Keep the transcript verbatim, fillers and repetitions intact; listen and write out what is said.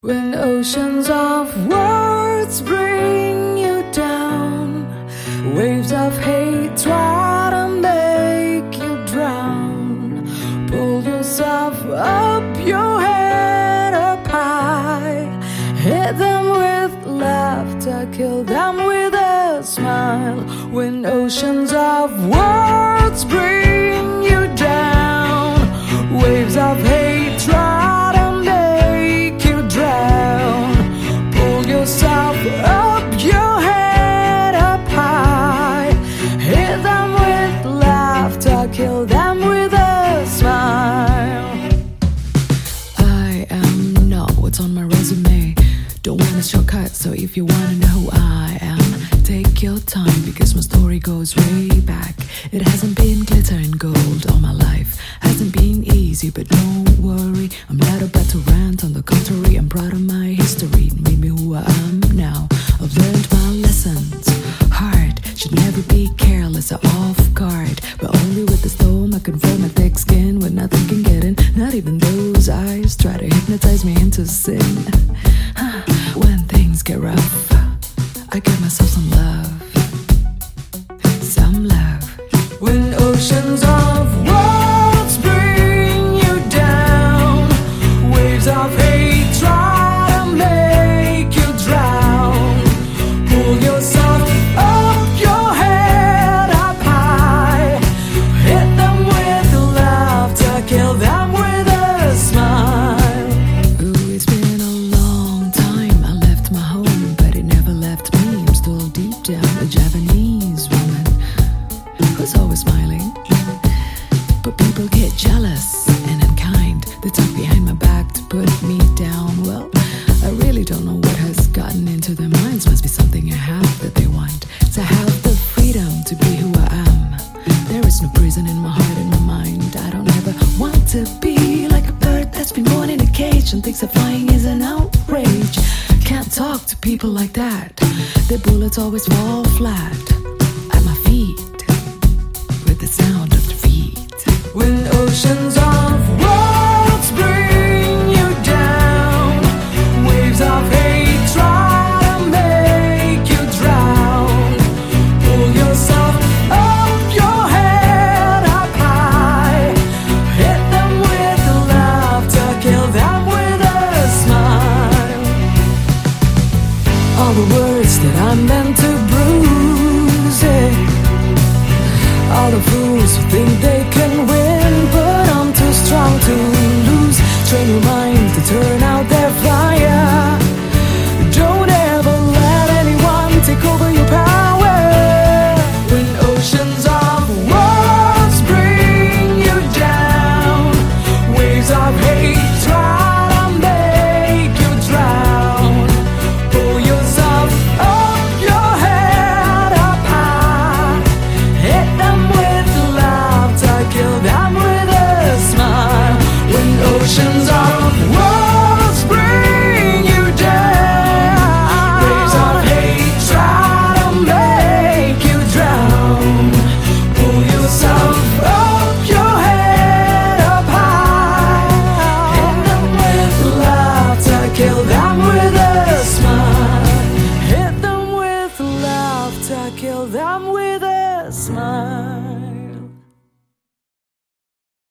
When oceans of words bring you down, waves of hate try to make you drown. Pull yourself up, your head up high. Hit them with laughter, kill them with a smile. When oceans of words bring you down, waves of hate try to make you drown. Pull yourself up, your head up high. Hit them with laughter, kill them with a smile. I am not what's on my resume. Don't want a shortcut, so if you wanna know who I am, take your time, because my story goes way back. It hasn't been glitter and gold all my life. Hasn't been easy, but don't worry, I'm not about to rant. On the contrary, I'm proud of my history. It made me who I am now. I've learned my lessons. Heart should never be careless or off guard, but only with the storm I confront my thick skin when nothing can get in. Not even those eyes try to hypnotize me into sin. When things get rough, I give myself some love. Some love. When oceans of words bring you down, waves of hate try to make you drown. Pull yourself up, your head up high. Hit them with laughter, kill them with a smile. Ooh, it's been a long time. I left my home, but it never left me. I'm still deep down a Japanese woman who's always smiling. But people get jealous and unkind. They talk behind my back to put me down. Well, I really don't know what has gotten into their minds. Must be something I have that they want. To have the freedom to be who I am. There is no prison in my heart and my mind. I don't ever want to be like a bird that's been born in a cage and thinks that flying is an outrage. Can't talk to people like that. Their bullets always fall flat at my feet, with the sound of defeat. When oceans of words bring you down, waves of hate try to make you drown. Pull yourself up, your head up high. Hit them with laughter, kill them with a smile. All the words that I meant to bruise, yeah. All the fools who think they can win, but I'm too strong to lose. Train your mind to turn